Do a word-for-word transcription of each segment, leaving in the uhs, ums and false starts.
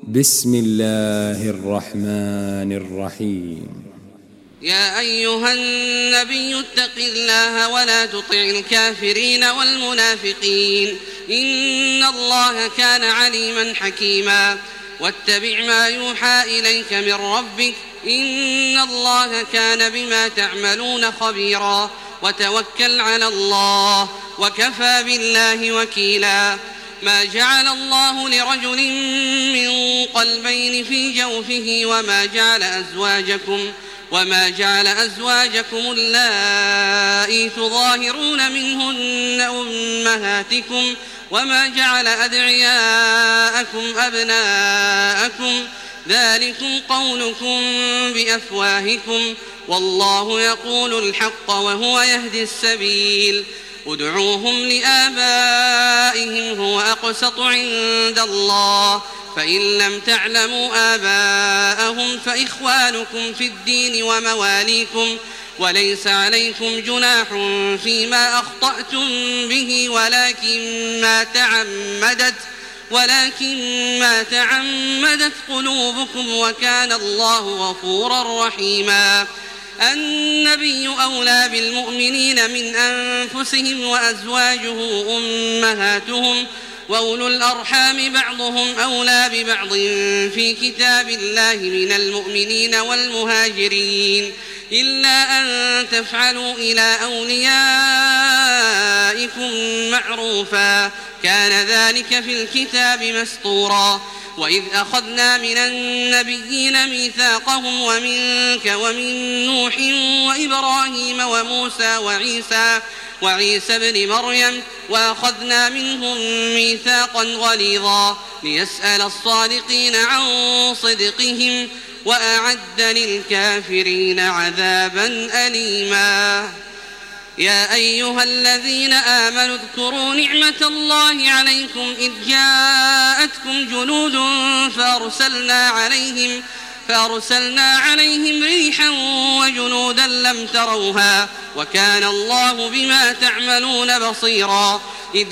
بسم الله الرحمن الرحيم. يا أيها النبي اتق الله ولا تطع الكافرين والمنافقين، إن الله كان عليما حكيما. واتبع ما يوحى إليك من ربك، إن الله كان بما تعملون خبيرا. وتوكل على الله وكفى بالله وكيلا. ما جعل الله لرجل من قلبين في جوفه وما جعل أزواجكم وما جعل أزواجكم اللائي تظاهرون منهن أمهاتكم وما جعل أدعياءكم أبناءكم، ذلكم قولكم بأفواهكم، والله يقول الحق وهو يهدي السبيل. ادعوهم لآبائهم هو أقسط عند الله، فإن لم تعلموا آباءهم فإخوانكم في الدين ومواليكم، وليس عليكم جناح فيما أخطأتم به ولكن ما تعمدت ولكن ما تعمدت قلوبكم، وكان الله غفورا رحيما. النبي أولى بالمؤمنين من أنفسهم وأزواجه أمهاتهم، وأولو الأرحام بعضهم أولى ببعض في كتاب الله من المؤمنين والمهاجرين، إلا أن تفعلوا إلى أوليائكم معروفا، كان ذلك في الكتاب مسطورا. وإذ أخذنا من النبيين ميثاقهم ومنك ومن نوح وإبراهيم وموسى وعيسى وعيسى بن مريم، وأخذنا منهم ميثاقا غليظا ليسأل الصادقين عن صدقهم، وأعد للكافرين عذابا أليما. يا أيها الذين آمنوا اذكروا نعمة الله عليكم إذ جاءتكم جنود فأرسلنا عليهم فأرسلنا عليهم ريحا وجنودا لم تروها، وكان الله بما تعملون بصيرا. إذ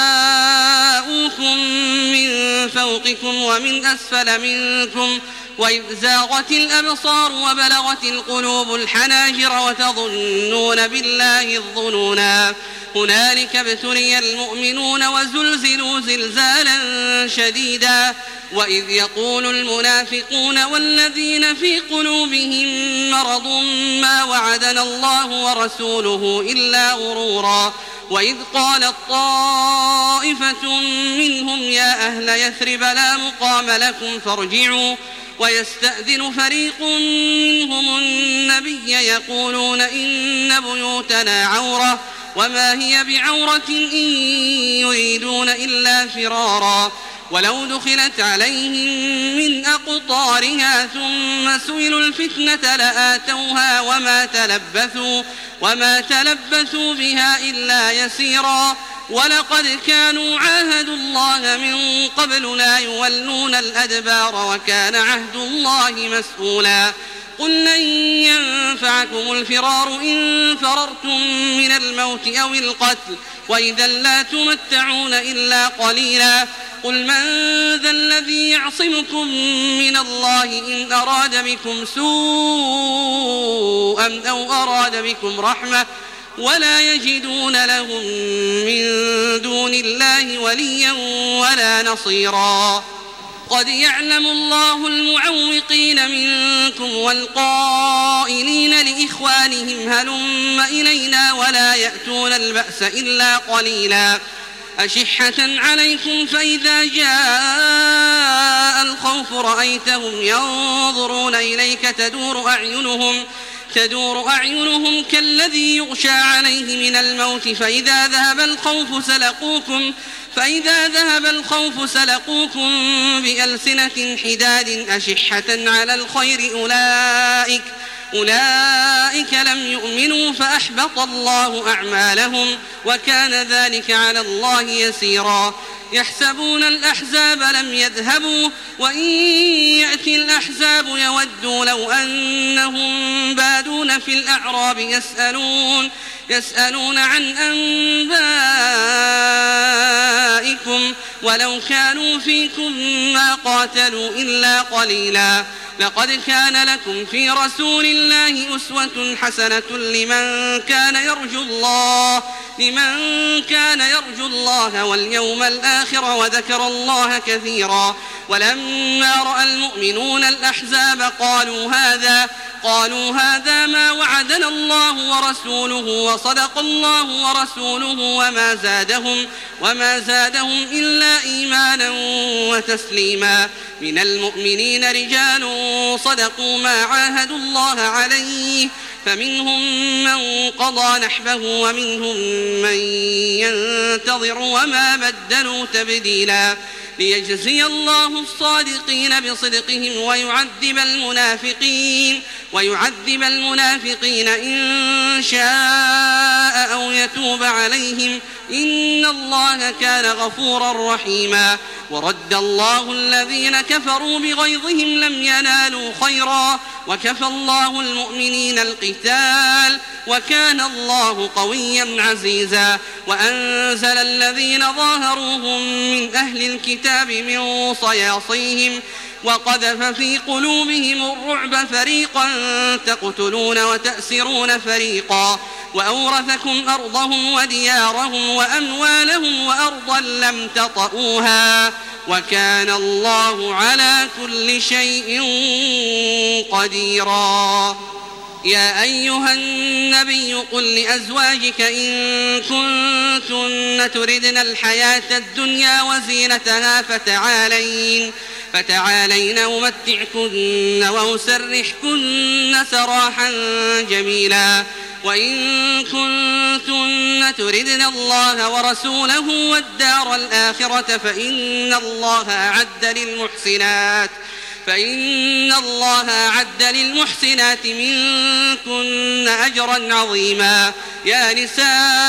جاءوكم من فوقكم ومن أسفل منكم، وإذ زاغت الأبصار وبلغت القلوب الحناجر وتظنون بالله الظنونا، هنالك ابتلي المؤمنون وزلزلوا زلزالا شديدا. وإذ يقول المنافقون والذين في قلوبهم مرض ما وعدنا الله ورسوله إلا غرورا. وإذ قالت طائفة منهم يا أهل يثرب لا مقام لكم فارجعوا، ويستأذن فريق منهم النبي يقولون إن بيوتنا عورة وما هي بعورة إن يريدون إلا فرارا. ولو دخلت عليهم من أقطارها ثم سئلوا الفتنة لآتوها وما تلبثوا وما تلبثوا بها إلا يسيرا. ولقد كانوا عاهدوا الله من قبل لا يولون الأدبار، وكان عهد الله مسؤولا. قل لن ينفعكم الفرار إن فررتم من الموت أو القتل، وإذا لا تمتعون إلا قليلا. قل من ذا الذي يعصمكم من الله إن أراد بكم سوءا أو أراد بكم رحمة، ولا يجدون لهم من دون الله وليا ولا نصيرا. قد يعلم الله المعوقين منكم والقائلين لإخوانهم هلم إلينا ولا يأتون البأس إلا قليلا. أشحة عليكم فإذا جاء الخوف رأيتهم ينظرون إليك تدور أعينهم تدور أعينهم كالذي يغشى عليه من الموت، فإذا ذهب الخوف سلقوكم فإذا ذهب الخوف سلقوكم بألسنة حداد أشحة على الخير أولئك أولئك لم يؤمنوا فأحبط الله أعمالهم، وكان ذلك على الله يسيرا. يحسبون الأحزاب لم يذهبوا وإن يأتي الأحزاب يودوا لو أنهم بادون في الأعراب يسألون يسألون عن أنبائكم ولو كانوا فيكم ما قاتلوا إلا قليلا. لقد كان لكم في رسول الله أسوة حسنة لمن كان يرجو الله لمن كان يرجو الله واليوم الآخر وذكر الله كثيرا. ولما رأى المؤمنون الأحزاب قالوا هذا قالوا هذا ما وعدنا الله ورسوله وصدق الله ورسوله وما زادهم وما زادهم إلا إيمانا وتسليما. من المؤمنين رجال صدقوا ما عاهدوا الله عليه فمنهم من قضى نحبه ومنهم من ينتظر وما بدلوا تبديلا. ليجزي الله الصادقين بصدقهم ويعذب المنافقين ويعذب المنافقين إن شاء أو يتوب عليهم إن الله كان غفورا رحيما. ورد الله الذين كفروا بغيظهم لم ينالوا خيرا وكفى الله المؤمنين القتال وكان الله قويا عزيزا. وأنزل الذين ظاهروهم من أهل الكتاب من صياصيهم وقذف في قلوبهم الرعب فريقا تقتلون وتأسرون فريقا. وأورثكم أرضهم وديارهم وأموالهم وأرضا لم تطئوها وكان الله على كل شيء قديرا. يا أيها النبي قل لأزواجك إن كنتن تردن الحياة الدنيا وزينتها فتعالين فتعالين أمتعكن وأسرحكن سراحا جميلا. وإن كنتن تردن الله ورسوله والدار الآخرة فإن الله أعد للمحسنات فإن الله أعد للمحسنات منكن أجرا عظيما. يا نساء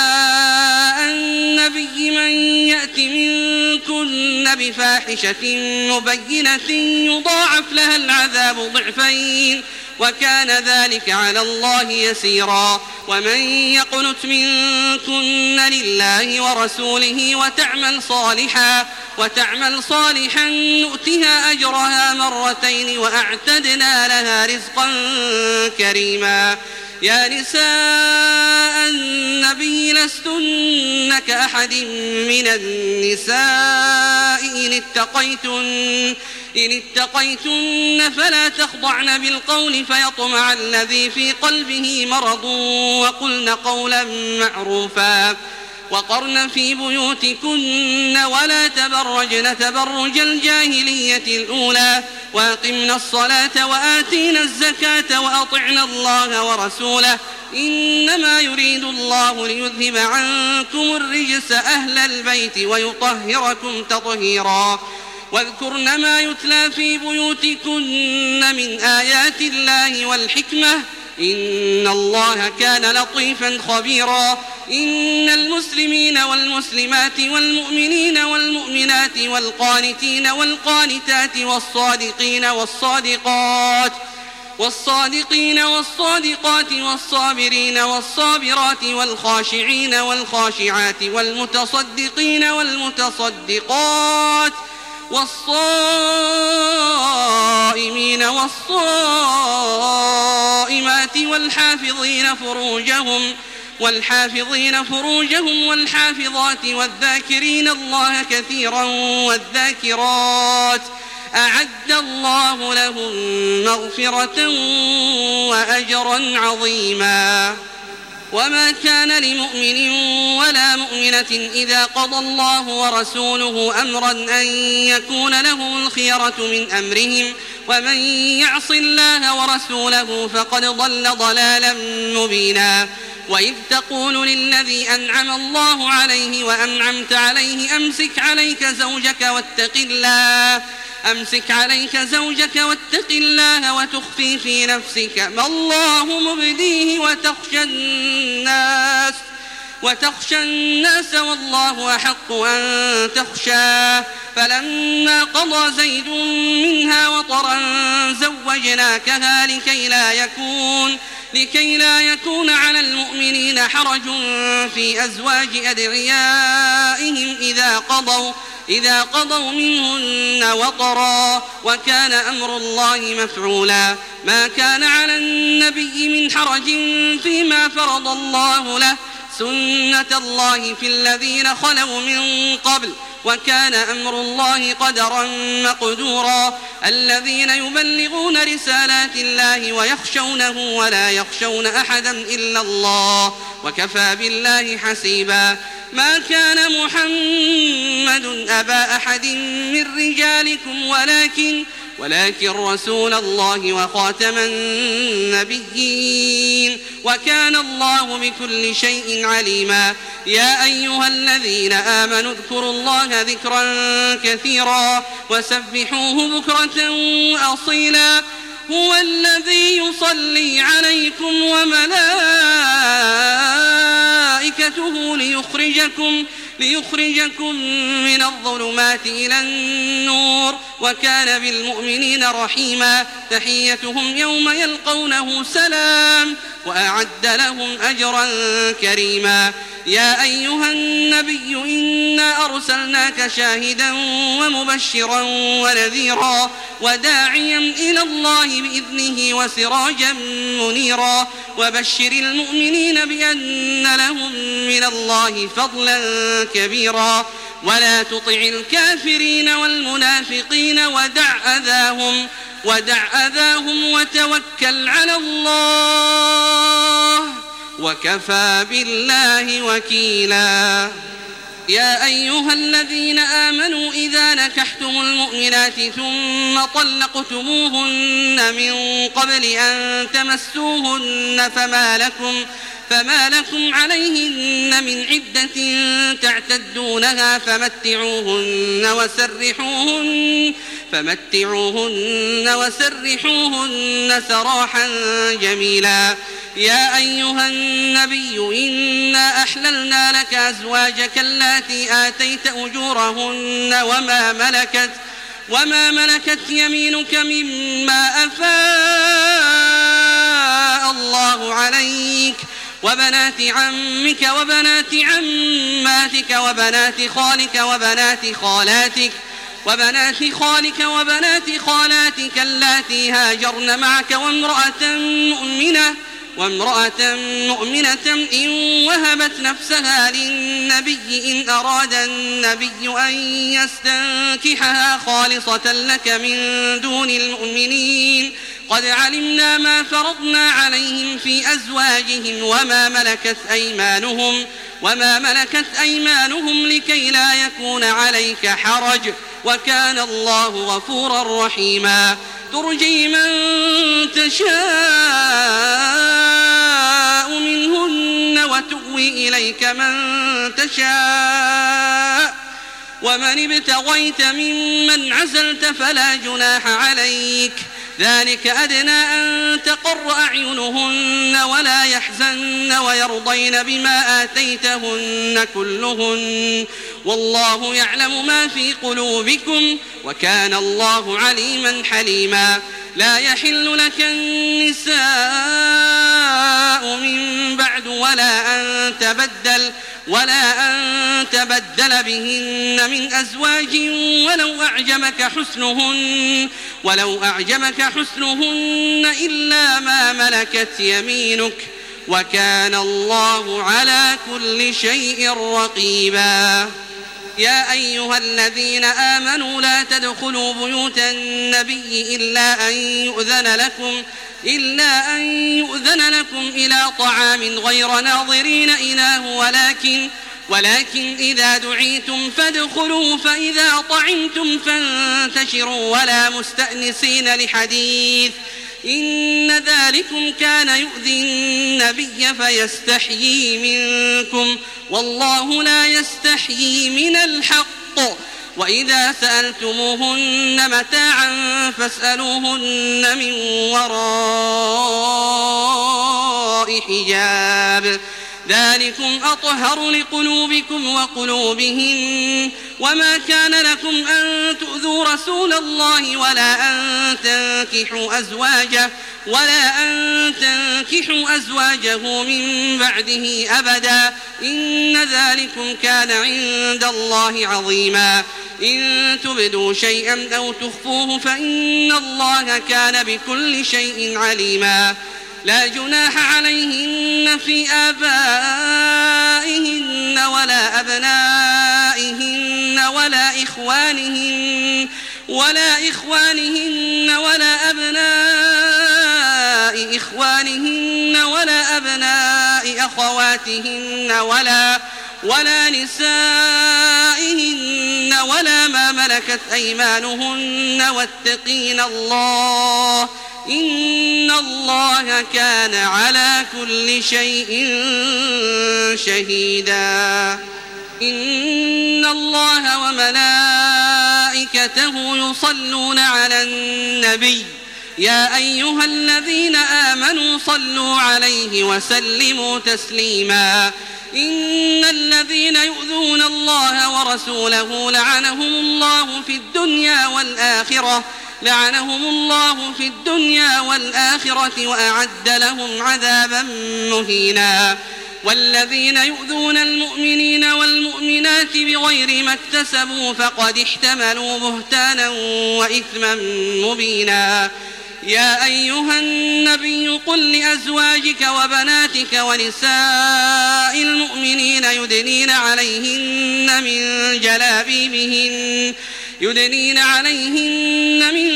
النبي من يأت منكن بفاحشة مبينة يضاعف لها العذاب ضعفين وكان ذلك على الله يسيرا. ومن يقنت منكن لله ورسوله وتعمل صالحا وتعمل صالحا نؤتها أجرها مرتين وأعتدنا لها رزقا كريما. يا نساء النبي لستن كأحد من النساء إن اتقيتن إن اتقيتن فلا تخضعن بالقول فيطمع الذي في قلبه مرض وقلن قولا معروفا. وقرن في بيوتكن ولا تبرجن تبرج الجاهلية الأولى وأقمنا الصلاة وآتينا الزكاة وأطعنا الله ورسوله إنما يريد الله ليذهب عنكم الرجس أهل البيت ويطهركم تطهيرا. واذكرن ما يتلى في بيوتكن من آيات الله والحكمة إن الله كان لطيفا خبيرا. إن المسلمين والمسلمات والمؤمنين والمؤمنات والقانتين والقانتات والصادقين والصادقات والصادقين والصادقات والصابرين والصابرات والخاشعين والخاشعات والمتصدقين والمتصدقات والصائمين والصائمات والحافظين فروجهم والحافظين فروجهم والحافظات والذاكرين الله كثيرا والذاكرات أعد الله لهم مغفرة وأجرا عظيما. وما كان لمؤمن ولا مؤمنة إذا قضى الله ورسوله أمرا أن يكون لهم الخيرة من أمرهم ومن يعص الله ورسوله فقد ضل ضلالا مبينا. وإذ تقول للذي أنعم الله عليه وأنعمت عليه أمسك عليك زوجك واتق الله أمسك عليك زوجك واتق الله وتخفي في نفسك ما الله مبديه وتخشى الناس وتخشى الناس والله أحق أن تخشاه. فلما قضى زيد منها وطرا زوجناكها لكي لا يكون لكي لا يكون على المؤمنين حرج في أزواج أدعيائهم إذا قضوا إذا قضوا منهن وطرا وكان أمر الله مفعولا ما كان على النبي من حرج فيما فرض الله له سنة الله في الذين خلوا من قبل وكان أمر الله قدرا مقدورا الذين يبلغون رسالات الله ويخشونه ولا يخشون أحدا إلا الله وكفى بالله حسيبا ما كان محمد أبا أحد من رجالكم ولكن ولكن رسول الله وخاتم النبيين وكان الله بكل شيء عليما يا أيها الذين آمنوا اذكروا الله ذكرا كثيرا وسبحوه بكرة وأصيلا هو الذي يصلي عليكم وملائكته ليخرجكم ليخرجكم من الظلمات إلى النور وكان بالمؤمنين رحيما تحيتهم يوم يلقونه سلام وأعد لهم أجرا كريما يا أيها النبي إنا أرسلناك شاهدا ومبشرا ونذيرا وداعيا إلى الله بإذنه وسراجا منيرا وبشر المؤمنين بأن لهم من الله فضلا كبيرا ولا تطع الكافرين والمنافقين ودع أذاهم ودع أذاهم وتوكل على الله وكفى بالله وكيلا يا أيها الذين آمنوا إذا نكحتم المؤمنات ثم طلقتموهن من قبل أن تمسوهن فما لكم فما لكم عليهن من عدة تعتدونها فمتعوهن وسرحوهن فمتعوهن وسرحوهن سراحا جميلا يا أيها النبي إنا أحللنا لك أزواجك اللاتي آتيت أجورهن وما ملكت وما ملكت يمينك مما أفاء الله عليك وبنات عمك وبنات عماتك وبنات خالك وبنات خالاتك وبنات خالك وبنات خالاتك اللاتي هاجرن معك وامرأة مؤمنة وامرأة مؤمنة إن وهبت نفسها للنبي إن أراد النبي أن يستنكحها خالصة لك من دون المؤمنين قد علمنا ما فرضنا عليهم في أزواجهم وما ملكت أيمانهم وما ملكت أيمانهم لكي لا يكون عليك حرج وكان الله غفورا رحيما ترجي من تشاء منهن وتؤوي إليك من تشاء ومن ابتغيت ممن عزلت فلا جناح عليك ذلك أدنى أن تقر أعينهن ولا يحزن ويرضين بما آتيتهن كلهن والله يعلم ما في قلوبكم وكان الله عليما حليما لا يحل لك النساء من بعد ولا أن تبدل ولا أن تبدل بهن من أزواج ولو أعجبك حسنهن ولو أعجبك حسنهن إلا ما ملكت يمينك وكان الله على كل شيء رقيبا يا أيها الذين آمنوا لا تدخلوا بيوت النبي إلا أن يؤذن لكم إلا أن يؤذن لكم إلى طعام غير ناظرين إناه ولكن ولكن إذا دعيتم فادخلوا فإذا طعمتم فانتشروا ولا مستأنسين لحديث إن ذلكم كان يؤذي النبي فيستحيي منكم والله لا يستحيي من الحق وإذا سألتموهن متاعا فاسألوهن من وراء حجاب ذلكم أطهر لقلوبكم وقلوبهن وما كان لكم أن تؤذوا رسول الله ولا أن تنكحوا تنكحوا أزواجه ولا أن تنكحوا أزواجه من بعده أبدا إن ذلكم كان عند الله عظيما إن تبدوا شيئا أو تخفوه فإن الله كان بكل شيء عليما لا جناح عليهن في آبائهن ولا أبنائهن ولا إخوانهن ولا إخوانهن ولا أبناء إخوانهن ولا أبناء أخواتهن ولا ولا نسائهن ولا ما ملكت أيمانهن واتقين الله إن الله كان على كل شيء شهيدا إن الله وملائكته يصلون على النبي يا أيها الذين آمنوا صلوا عليه وسلموا تسليما إن الذين يؤذون الله ورسوله لعنهم الله في الدنيا والآخرة لعنهم الله في الدنيا والآخرة وأعد لهم عذابا مهينا والذين يؤذون المؤمنين والمؤمنات بغير ما اكتسبوا فقد احتملوا بهتانا وإثما مبينا يا أيها النبي قل لأزواجك وبناتك ونساء المؤمنين يدنين عليهن من جلابيبهن يدنين عليهن من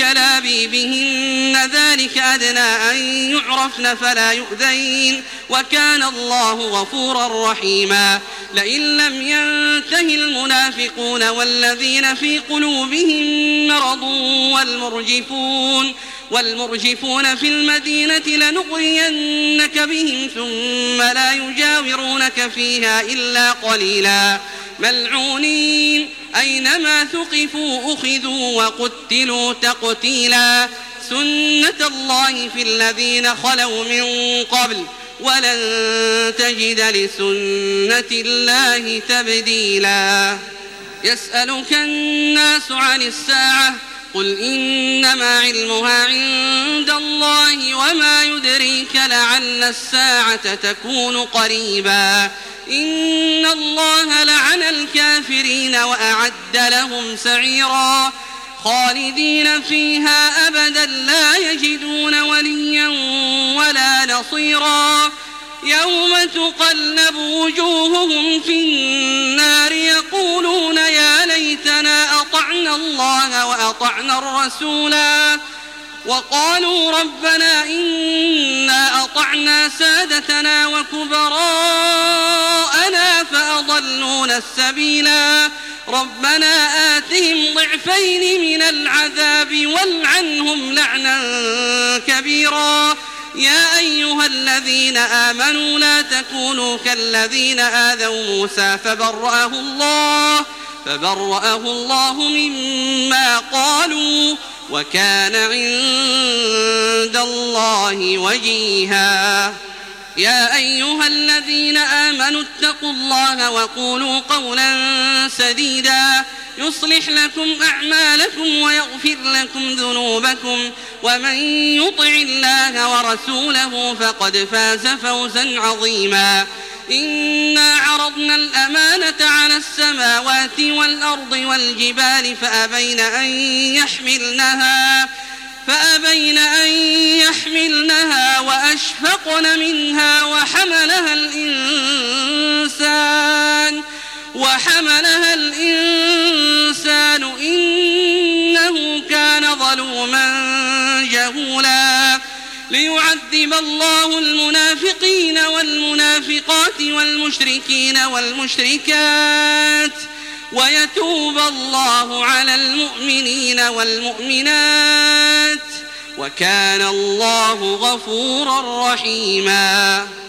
جلابيبهن ذلك أدنى أن يعرفن فلا يؤذين وكان الله غفورا رحيما لئن لم ينته المنافقون والذين في قلوبهم مرض والمرجفون والمرجفون في المدينة لنغرينك بهم ثم لا يجاورونك فيها إلا قليلا ملعونين أينما ثقفوا أخذوا وقتلوا تقتيلا سنة الله في الذين خلوا من قبل ولن تجد لسنة الله تبديلا يسألك الناس عن الساعة قل إنما علمها عند الله وما يدريك لعل الساعة تكون قريبا إن الله لعن الكافرين وأعد لهم سعيرا خالدين فيها أبدا لا يجدون وليا ولا نصيرا يوم تقلب وجوههم في النار يقولون يا ليتنا أطعنا الله وأطعنا الرسولا وقالوا ربنا إنا أطعنا سادتنا وكبراءنا فأضلونا السبيلا ربنا آتهم ضعفين من العذاب والعنهم لعنا كبيرا يا أيها الذين آمنوا لا تكونوا كالذين آذوا موسى فبرأه الله فبرأه الله مما قالوا وكان عند الله وجيها يا أيها الذين آمنوا اتقوا الله وقولوا قولا سديدا يصلح لكم أعمالكم ويغفر لكم ذنوبكم ومن يطع الله ورسوله فقد فاز فوزا عظيما إنا عرضنا الأمانة على السماوات والأرض والجبال فأبين أن يحملنها فأبين أن يحملنها وأشفقن منها وحملها الإنسان وحملها الإنسان إنه كان ظلوما جهولا ليعذب الله المنافقين والمنافقات والمشركين والمشركات ويتوب الله على المؤمنين والمؤمنات وكان الله غفورا رحيما.